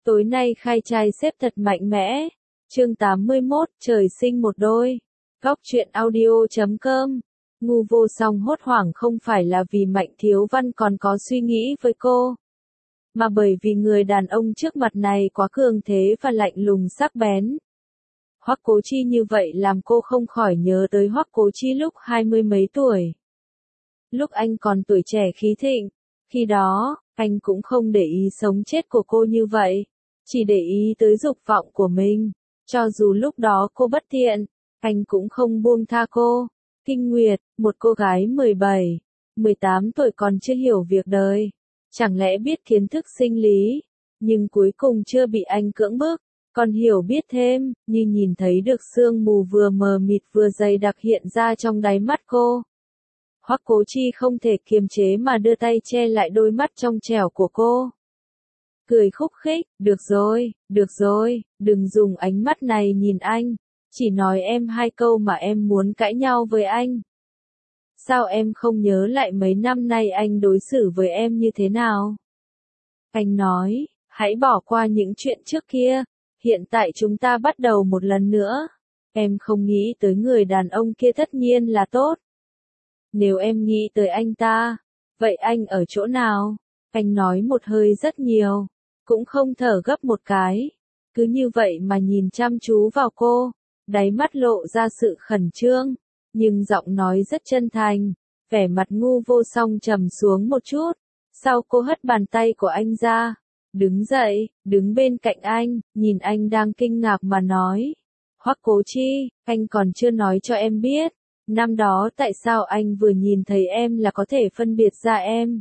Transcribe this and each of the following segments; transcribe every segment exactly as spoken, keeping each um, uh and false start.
Tối nay khai trai xếp thật mạnh mẽ. Chương tám mươi mốt, trời sinh một đôi. Góc truyện audio chấm com. Ngu Vô Song hốt hoảng không phải là vì Mạnh Thiếu Văn còn có suy nghĩ với cô, mà bởi vì người đàn ông trước mặt này quá cường thế và lạnh lùng sắc bén. Hoắc Cố Chi như vậy làm cô không khỏi nhớ tới Hoắc Cố Chi lúc hai mươi mấy tuổi. Lúc anh còn tuổi trẻ khí thịnh, khi đó, anh cũng không để ý sống chết của cô như vậy, chỉ để ý tới dục vọng của mình. Cho dù lúc đó cô bất thiện, anh cũng không buông tha cô. Kinh Nguyệt, một cô gái mười bảy, mười tám tuổi còn chưa hiểu việc đời, chẳng lẽ biết kiến thức sinh lý, nhưng cuối cùng chưa bị anh cưỡng bức, còn hiểu biết thêm, như nhìn thấy được sương mù vừa mờ mịt vừa dày đặc hiện ra trong đáy mắt cô. Hoắc Cố Chi không thể kiềm chế mà đưa tay che lại đôi mắt trong trẻo của cô. Cười khúc khích, được rồi, được rồi, đừng dùng ánh mắt này nhìn anh, chỉ nói em hai câu mà em muốn cãi nhau với anh. Sao em không nhớ lại mấy năm nay anh đối xử với em như thế nào? Anh nói, hãy bỏ qua những chuyện trước kia, hiện tại chúng ta bắt đầu một lần nữa. Em không nghĩ tới người đàn ông kia tất nhiên là tốt. Nếu em nghĩ tới anh ta, vậy anh ở chỗ nào? Anh nói một hơi rất nhiều, cũng không thở gấp một cái, cứ như vậy mà nhìn chăm chú vào cô, đáy mắt lộ ra sự khẩn trương, nhưng giọng nói rất chân thành. Vẻ mặt Ngu Vô Song trầm xuống một chút, sau cô hất bàn tay của anh ra, đứng dậy, đứng bên cạnh anh, nhìn anh đang kinh ngạc mà nói. Hoắc Cố Chi, anh còn chưa nói cho em biết, năm đó tại sao anh vừa nhìn thấy em là có thể phân biệt ra em.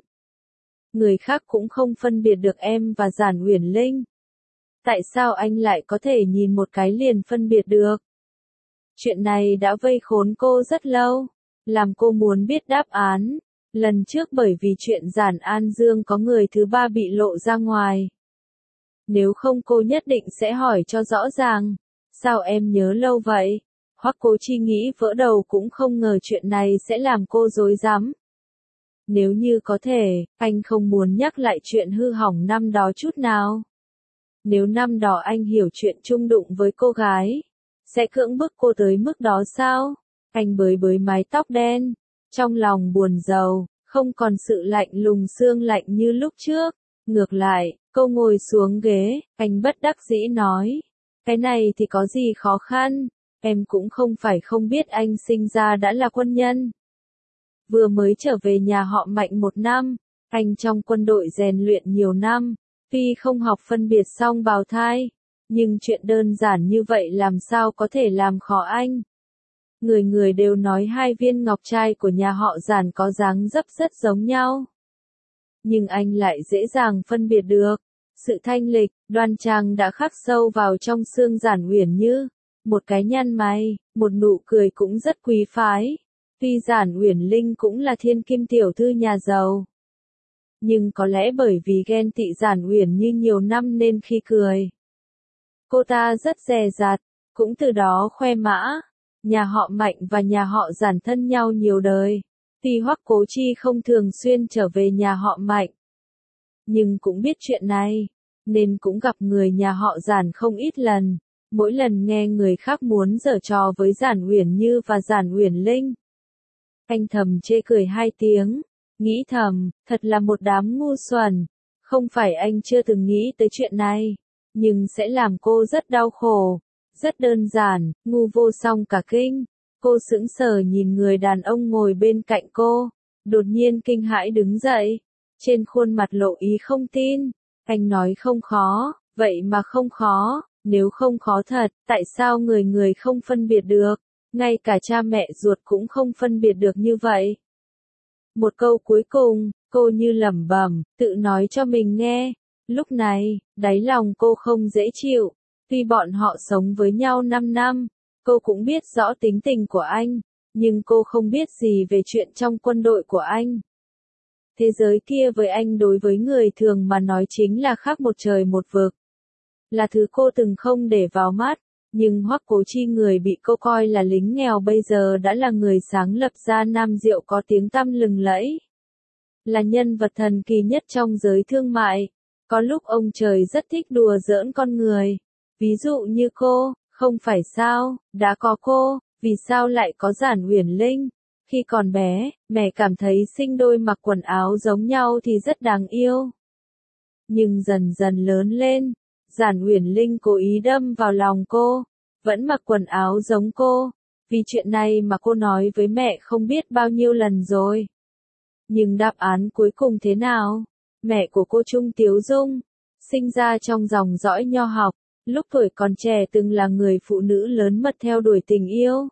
Người khác cũng không phân biệt được em và Giản Uyển Linh. Tại sao anh lại có thể nhìn một cái liền phân biệt được? Chuyện này đã vây khốn cô rất lâu, làm cô muốn biết đáp án. Lần trước bởi vì chuyện Giản An Dương có người thứ ba bị lộ ra ngoài. Nếu không cô nhất định sẽ hỏi cho rõ ràng. Sao em nhớ lâu vậy? Hoắc Cố Chi nghĩ vỡ đầu cũng không ngờ chuyện này sẽ làm cô rối rắm. Nếu như có thể, anh không muốn nhắc lại chuyện hư hỏng năm đó chút nào. Nếu năm đó anh hiểu chuyện chung đụng với cô gái, sẽ cưỡng bức cô tới mức đó sao? Anh bới bới mái tóc đen, trong lòng buồn rầu, không còn sự lạnh lùng xương lạnh như lúc trước. Ngược lại, cô ngồi xuống ghế, anh bất đắc dĩ nói, cái này thì có gì khó khăn, em cũng không phải không biết anh sinh ra đã là quân nhân. Vừa mới trở về nhà họ Mạnh một năm, anh trong quân đội rèn luyện nhiều năm, tuy không học phân biệt song bào thai, nhưng chuyện đơn giản như vậy làm sao có thể làm khó anh. Người người đều nói hai viên ngọc trai của nhà họ Giản có dáng dấp rất giống nhau. Nhưng anh lại dễ dàng phân biệt được. Sự thanh lịch, đoan trang đã khắc sâu vào trong xương Giản Uyển Như. Một cái nhăn mày, một nụ cười cũng rất quý phái. Tuy Giản Uyển Linh cũng là thiên kim tiểu thư nhà giàu, nhưng có lẽ bởi vì ghen tị Giản Uyển Như nhiều năm nên khi cười, cô ta rất dè dặt, cũng từ đó khoe mã. Nhà họ Mạnh và nhà họ Giản thân nhau nhiều đời. Tuy Hoắc Cố Chi không thường xuyên trở về nhà họ Mạnh, nhưng cũng biết chuyện này, nên cũng gặp người nhà họ Giản không ít lần. Mỗi lần nghe người khác muốn giở trò với Giản Uyển Như và Giản Uyển Linh, anh thầm chê cười hai tiếng, nghĩ thầm, thật là một đám ngu xuẩn. Không phải anh chưa từng nghĩ tới chuyện này, nhưng sẽ làm cô rất đau khổ. Rất đơn giản, Ngu Vô Song cả kinh. Cô sững sờ nhìn người đàn ông ngồi bên cạnh cô, đột nhiên kinh hãi đứng dậy, trên khuôn mặt lộ ý không tin. Anh nói không khó, vậy mà không khó, nếu không khó thật, tại sao người người không phân biệt được, ngay cả cha mẹ ruột cũng không phân biệt được như vậy. Một câu cuối cùng, cô như lẩm bẩm, tự nói cho mình nghe. Lúc này, đáy lòng cô không dễ chịu. Tuy bọn họ sống với nhau năm năm, cô cũng biết rõ tính tình của anh, nhưng cô không biết gì về chuyện trong quân đội của anh. Thế giới kia với anh đối với người thường mà nói chính là khác một trời một vực. Là thứ cô từng không để vào mắt, nhưng Hoắc Cố Chi người bị cô coi là lính nghèo bây giờ đã là người sáng lập ra Nam Diệu có tiếng tăm lừng lẫy. Là nhân vật thần kỳ nhất trong giới thương mại. Có lúc ông trời rất thích đùa giỡn con người. Ví dụ như cô, không phải sao, đã có cô, vì sao lại có Giản Uyển Linh? Khi còn bé, mẹ cảm thấy sinh đôi mặc quần áo giống nhau thì rất đáng yêu. Nhưng dần dần lớn lên, Giản Uyển Linh cố ý đâm vào lòng cô, vẫn mặc quần áo giống cô. Vì chuyện này mà cô nói với mẹ không biết bao nhiêu lần rồi. Nhưng đáp án cuối cùng thế nào? Mẹ của cô Trung Tiếu Dung, sinh ra trong dòng dõi nho học, lúc tuổi còn trẻ từng là người phụ nữ lớn mật theo đuổi tình yêu.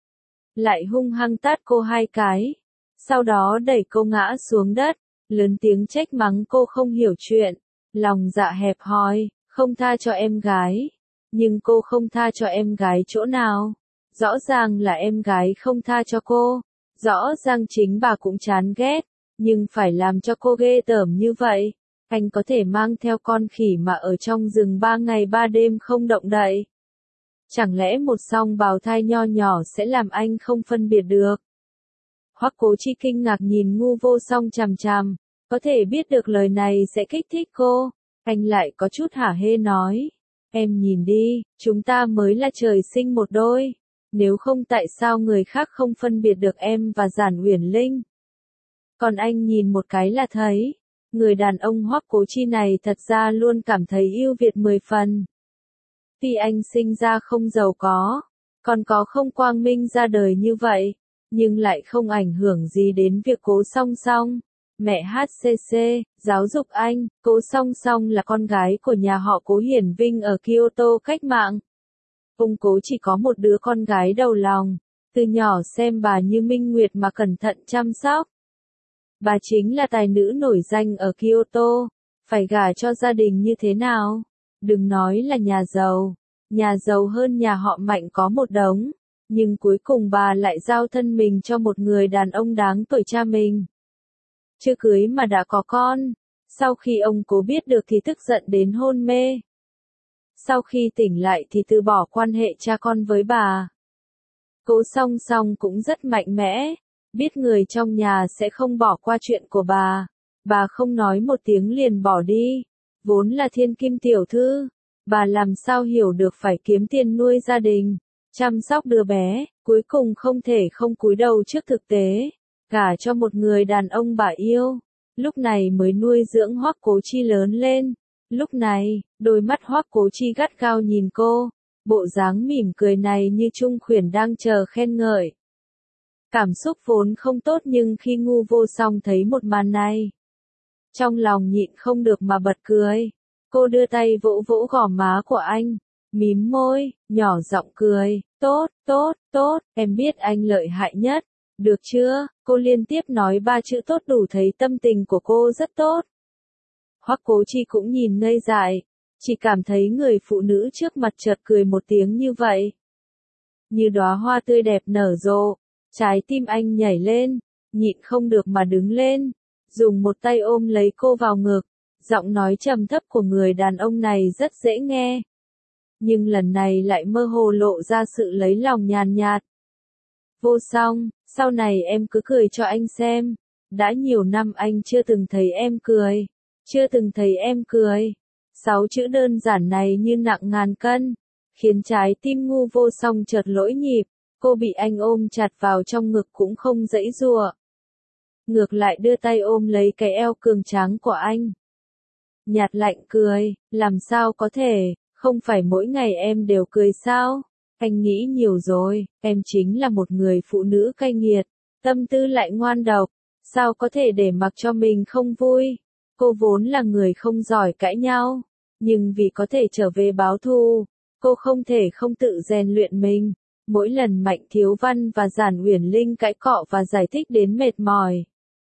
Lại hung hăng tát cô hai cái, sau đó đẩy cô ngã xuống đất, lớn tiếng trách mắng cô không hiểu chuyện, lòng dạ hẹp hòi, không tha cho em gái. Nhưng cô không tha cho em gái chỗ nào? Rõ ràng là em gái không tha cho cô, rõ ràng chính bà cũng chán ghét, nhưng phải làm cho cô ghê tởm như vậy. Anh có thể mang theo con khỉ mà ở trong rừng ba ngày ba đêm không động đậy. Chẳng lẽ một song bào thai nho nhỏ sẽ làm anh không phân biệt được? Hoắc Cố Chi kinh ngạc nhìn Ngu Vô Song chằm chằm, có thể biết được lời này sẽ kích thích cô, anh lại có chút hả hê nói. Em nhìn đi, chúng ta mới là trời sinh một đôi, nếu không tại sao người khác không phân biệt được em và Giản Uyển Linh? Còn anh nhìn một cái là thấy, người đàn ông Hoắc Cố Chi này thật ra luôn cảm thấy ưu việt mười phần. Tuy anh sinh ra không giàu có, còn có không quang minh ra đời như vậy, nhưng lại không ảnh hưởng gì đến việc Cố Song Song. Mẹ hát xê xê, giáo dục anh, Cố Song Song là con gái của nhà họ Cố hiển vinh ở Kyoto cách mạng. Ông Cố chỉ có một đứa con gái đầu lòng, từ nhỏ xem bà như minh nguyệt mà cẩn thận chăm sóc. Bà chính là tài nữ nổi danh ở Kyoto, phải gả cho gia đình như thế nào? Đừng nói là nhà giàu, nhà giàu hơn nhà họ Mạnh có một đống, nhưng cuối cùng bà lại giao thân mình cho một người đàn ông đáng tuổi cha mình. Chưa cưới mà đã có con, sau khi ông Cố biết được thì tức giận đến hôn mê. Sau khi tỉnh lại thì từ bỏ quan hệ cha con với bà. Cố Song Song cũng rất mạnh mẽ, biết người trong nhà sẽ không bỏ qua chuyện của bà. Bà không nói một tiếng liền bỏ đi, vốn là thiên kim tiểu thư. Bà làm sao hiểu được phải kiếm tiền nuôi gia đình, chăm sóc đứa bé, cuối cùng không thể không cúi đầu trước thực tế, gả cho một người đàn ông bà yêu. Lúc này mới nuôi dưỡng Hoắc Cố Chi lớn lên. Lúc này, đôi mắt Hoắc Cố Chi gắt gao nhìn cô, bộ dáng mỉm cười này như Trung Khuyển đang chờ khen ngợi. Cảm xúc vốn không tốt nhưng khi Ngu Vô Song thấy một màn này, trong lòng nhịn không được mà bật cười. Cô đưa tay vỗ vỗ gò má của anh, mím môi, nhỏ giọng cười, tốt, tốt, tốt, em biết anh lợi hại nhất, được chưa? Cô liên tiếp nói ba chữ tốt đủ thấy tâm tình của cô rất tốt. Hoắc Cố Chi cũng nhìn ngây dại, chỉ cảm thấy người phụ nữ trước mặt chợt cười một tiếng như vậy. Như đóa hoa tươi đẹp nở rộ, trái tim anh nhảy lên, nhịn không được mà đứng lên, dùng một tay ôm lấy cô vào ngực. Giọng nói trầm thấp của người đàn ông này rất dễ nghe, nhưng lần này lại mơ hồ lộ ra sự lấy lòng nhàn nhạt. Vô Song, sau này em cứ cười cho anh xem, đã nhiều năm anh chưa từng thấy em cười, chưa từng thấy em cười. Sáu chữ đơn giản này như nặng ngàn cân, khiến trái tim Ngu Vô Song chợt lỗi nhịp, cô bị anh ôm chặt vào trong ngực cũng không giãy giụa. Ngược lại đưa tay ôm lấy cái eo cường tráng của anh. Nhạt lạnh cười, làm sao có thể, không phải mỗi ngày em đều cười sao? Anh nghĩ nhiều rồi, em chính là một người phụ nữ cay nghiệt, tâm tư lại ngoan độc, sao có thể để mặc cho mình không vui? Cô vốn là người không giỏi cãi nhau, nhưng vì có thể trở về báo thù, cô không thể không tự rèn luyện mình. Mỗi lần Mạnh Thiếu Văn và Giản Uyển Linh cãi cọ và giải thích đến mệt mỏi,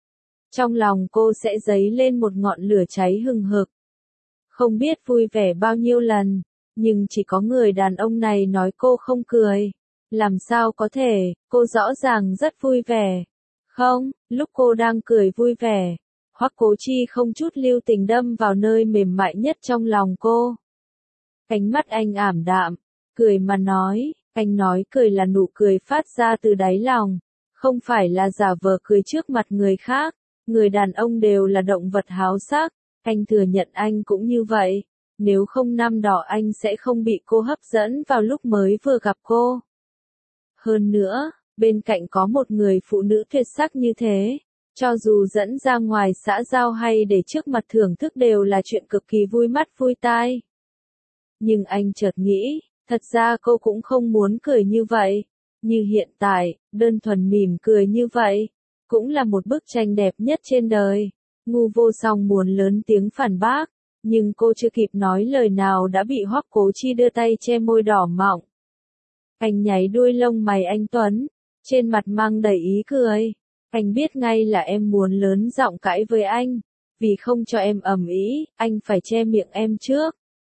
trong lòng cô sẽ dấy lên một ngọn lửa cháy hừng hực. Không biết vui vẻ bao nhiêu lần, nhưng chỉ có người đàn ông này nói cô không cười. Làm sao có thể, cô rõ ràng rất vui vẻ. Không, lúc cô đang cười vui vẻ, Hoắc Cố Chi không chút lưu tình đâm vào nơi mềm mại nhất trong lòng cô. Ánh mắt anh ảm đạm, cười mà nói, anh nói cười là nụ cười phát ra từ đáy lòng, không phải là giả vờ cười trước mặt người khác. Người đàn ông đều là động vật háo sắc, Anh thừa nhận anh cũng như vậy. Nếu không năm đó anh sẽ không bị cô hấp dẫn vào lúc mới vừa gặp cô. Hơn nữa, bên cạnh có một người phụ nữ tuyệt sắc như thế, cho dù dẫn ra ngoài xã giao hay để trước mặt thưởng thức đều là chuyện cực kỳ vui mắt vui tai. Nhưng anh chợt nghĩ, thật ra cô cũng không muốn cười như vậy. Như hiện tại, đơn thuần mỉm cười như vậy, cũng là một bức tranh đẹp nhất trên đời. Ngu Vô Song muốn lớn tiếng phản bác, nhưng cô chưa kịp nói lời nào đã bị Hoắc Cố Chi đưa tay che môi đỏ mọng. Anh nháy đuôi lông mày anh tuấn, trên mặt mang đầy ý cười. Anh biết ngay là em muốn lớn giọng cãi với anh, vì không cho em ầm ĩ, anh phải che miệng em trước.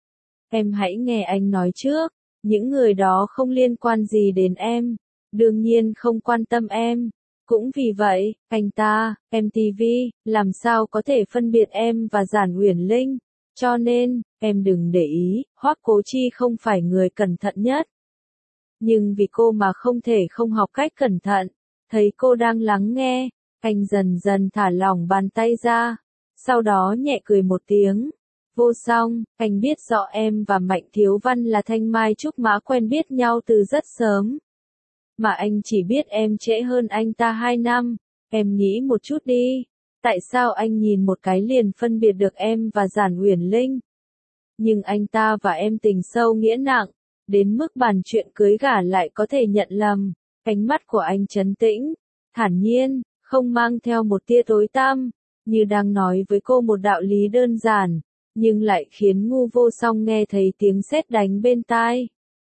Em hãy nghe anh nói trước, những người đó không liên quan gì đến em, đương nhiên không quan tâm em. Cũng vì vậy, anh ta, em tê vê, làm sao có thể phân biệt em và Giản Uyển Linh, cho nên, em đừng để ý, Hoắc Cố Chi không phải người cẩn thận nhất. Nhưng vì cô mà không thể không học cách cẩn thận, thấy cô đang lắng nghe, anh dần dần thả lỏng bàn tay ra, sau đó nhẹ cười một tiếng. Vô Song, anh biết rõ em và Mạnh Thiếu Văn là thanh mai trúc mã quen biết nhau từ rất sớm. Mà anh chỉ biết em trễ hơn anh ta hai năm, em nghĩ một chút đi, tại sao anh nhìn một cái liền phân biệt được em và Giản Uyển Linh? Nhưng anh ta và em tình sâu nghĩa nặng, đến mức bàn chuyện cưới gả lại có thể nhận lầm. Ánh mắt của anh trấn tĩnh, thản nhiên, không mang theo một tia tối tăm, như đang nói với cô một đạo lý đơn giản, nhưng lại khiến Ngu Vô Song nghe thấy tiếng sét đánh bên tai.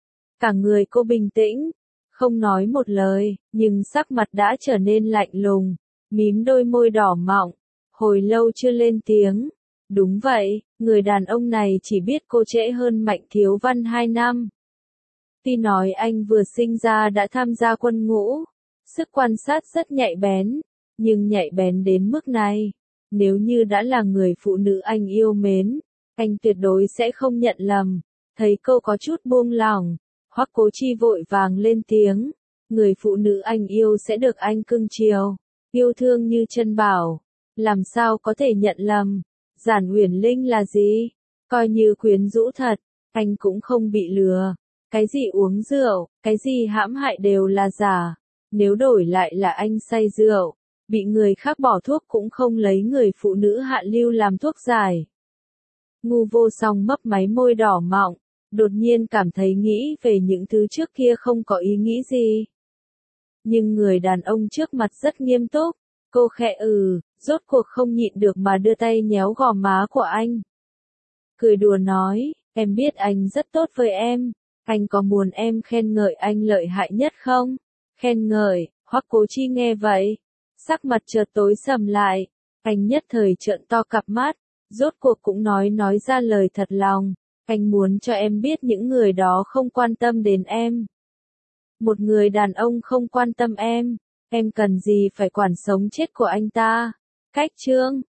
Cả người cô bình tĩnh, không nói một lời, nhưng sắc mặt đã trở nên lạnh lùng, mím đôi môi đỏ mọng, hồi lâu chưa lên tiếng. Đúng vậy, người đàn ông này chỉ biết cô trễ hơn Mạnh Thiếu Văn hai năm. Tuy nói anh vừa sinh ra đã tham gia quân ngũ, sức quan sát rất nhạy bén, nhưng nhạy bén đến mức này, nếu như đã là người phụ nữ anh yêu mến, anh tuyệt đối sẽ không nhận lầm. Thấy cô có chút buông lỏng, Hoắc Cố Chi vội vàng lên tiếng, người phụ nữ anh yêu sẽ được anh cưng chiều, yêu thương như chân bảo, làm sao có thể nhận lầm. Giản Uyển Linh là gì? Coi như quyến rũ thật, anh cũng không bị lừa. Cái gì uống rượu, cái gì hãm hại đều là giả. Nếu đổi lại là anh say rượu, bị người khác bỏ thuốc cũng không lấy người phụ nữ hạ lưu làm thuốc giải. Ngu Vô Song mấp máy môi đỏ mọng, đột nhiên cảm thấy nghĩ về những thứ trước kia không có ý nghĩ gì. Nhưng người đàn ông trước mặt rất nghiêm túc, cô khẽ ừ, rốt cuộc không nhịn được mà đưa tay nhéo gò má của anh. Cười đùa nói, em biết anh rất tốt với em, anh có muốn em khen ngợi anh lợi hại nhất không? Khen ngợi, Hoắc Cố Chi nghe vậy, sắc mặt chợt tối sầm lại, anh nhất thời trợn to cặp mắt, rốt cuộc cũng nói nói ra lời thật lòng, anh muốn cho em biết những người đó không quan tâm đến em. Một người đàn ông không quan tâm em, em cần gì phải quản sống chết của anh ta? Cách chương